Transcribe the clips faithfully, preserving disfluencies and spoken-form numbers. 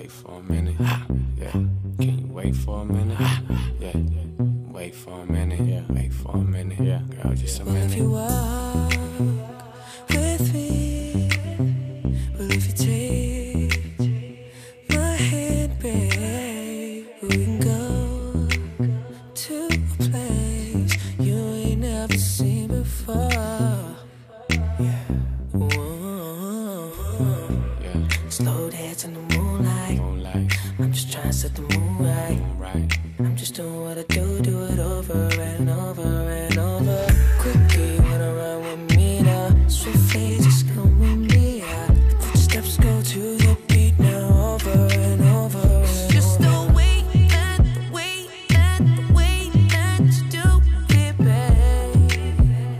wait for a minute. Yeah, can you wait for a minute? Yeah, wait for a minute. Yeah, wait for a minute. Yeah, girl, just a minute. If you walk with me, well, if you take my hand, babe, we can go to a place you ain't never seen before. Yeah. Whoa. Yeah. Slow dance in the moonlight. Moonlight. I'm just trying to set the mood right. Moon right. I'm just doing what I do, do it over and over and over. Quickly wanna run with me now. Swiftly just come with me. Yeah. Footsteps go to the beat now, over and over and It's just over. the way that, the way that, the way that you do it, babe.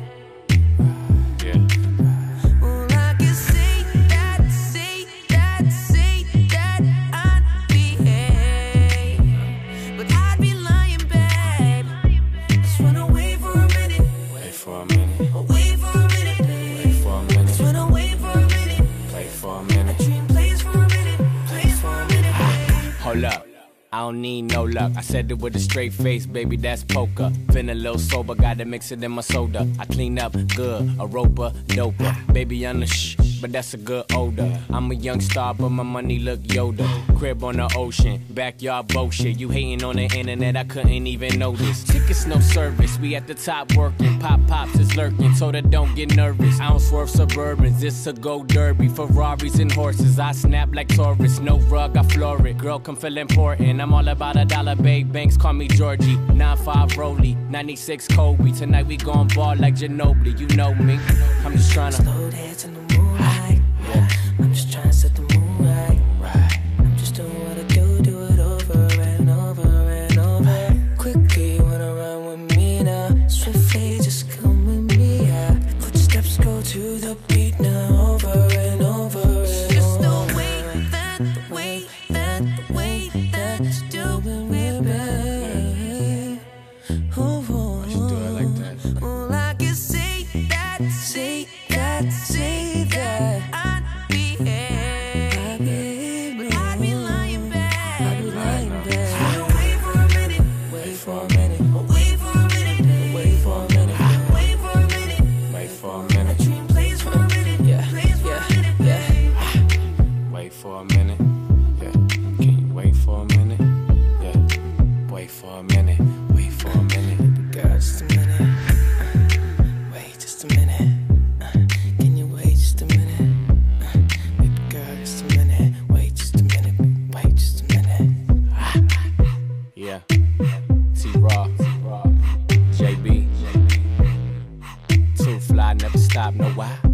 Yeah. Well, I can say that, say that, say that I'd behave, but I'd be lying, babe. Just wanna wait for a minute. Wait for a minute. Wait for a minute, babe. Wait for a minute. Just wanna wait for a minute. Play for a minute. Dream plays for a minute. Plays for a minute, babe. Hold up, I don't need no luck. I said it with a straight face, baby, that's poker. Feeling a little sober, gotta mix it in my soda. I clean up good, a roper, doper. Baby, I'm the shh, but that's a good odor. I'm a young star, but my money look Yoda. Crib on the ocean, backyard bullshit. You hating on the internet, I couldn't even notice. Tickets, no service, we at the top working. Pop pops is lurking, told her don't get nervous. I don't swerve Suburbans, it's a go derby. Ferraris and horses, I snap like Taurus. No rug, I floor it. Girl, come feel important. I'm all about a dollar, babe. Banks call me Georgie. nine five Rollie, ninety-six Kobe. Tonight we gon' ball like Ginobili, you know me. I'm just tryna. Slow dance in the moonlight. Yeah. I'm just trying to set the mood right. Right. I'm just doing what I do, do it over and over and over. Quickly wanna run with me now. Swiftly just come with me. Yeah. Footsteps go to the beat now, over and over and Just the over. way that, the way that, the way that you do it, babe. Why'd you do it like that? Well, I can say that, say that, say that I'd behave, but I'd be lying, I'd be babe. lying, Right now. babe. So wait for a minute, Wait for a minute. wait for a minute, babe. Wait for a minute. Wait for a minute. Wait for a minute. Dream plays for a minute, Yeah, plays for yeah, a minute, yeah. babe. Wait for a minute. Yeah. Can you wait for a minute? Yeah. Wait for a minute. Wait for a minute. Girl, just a minute. Uh, wait just a minute. Uh, can you wait just a minute? Uh, baby girl, just a minute. Wait just a minute. Wait just a minute. Yeah. T-Raw, J B. Too fly, never stop, know why?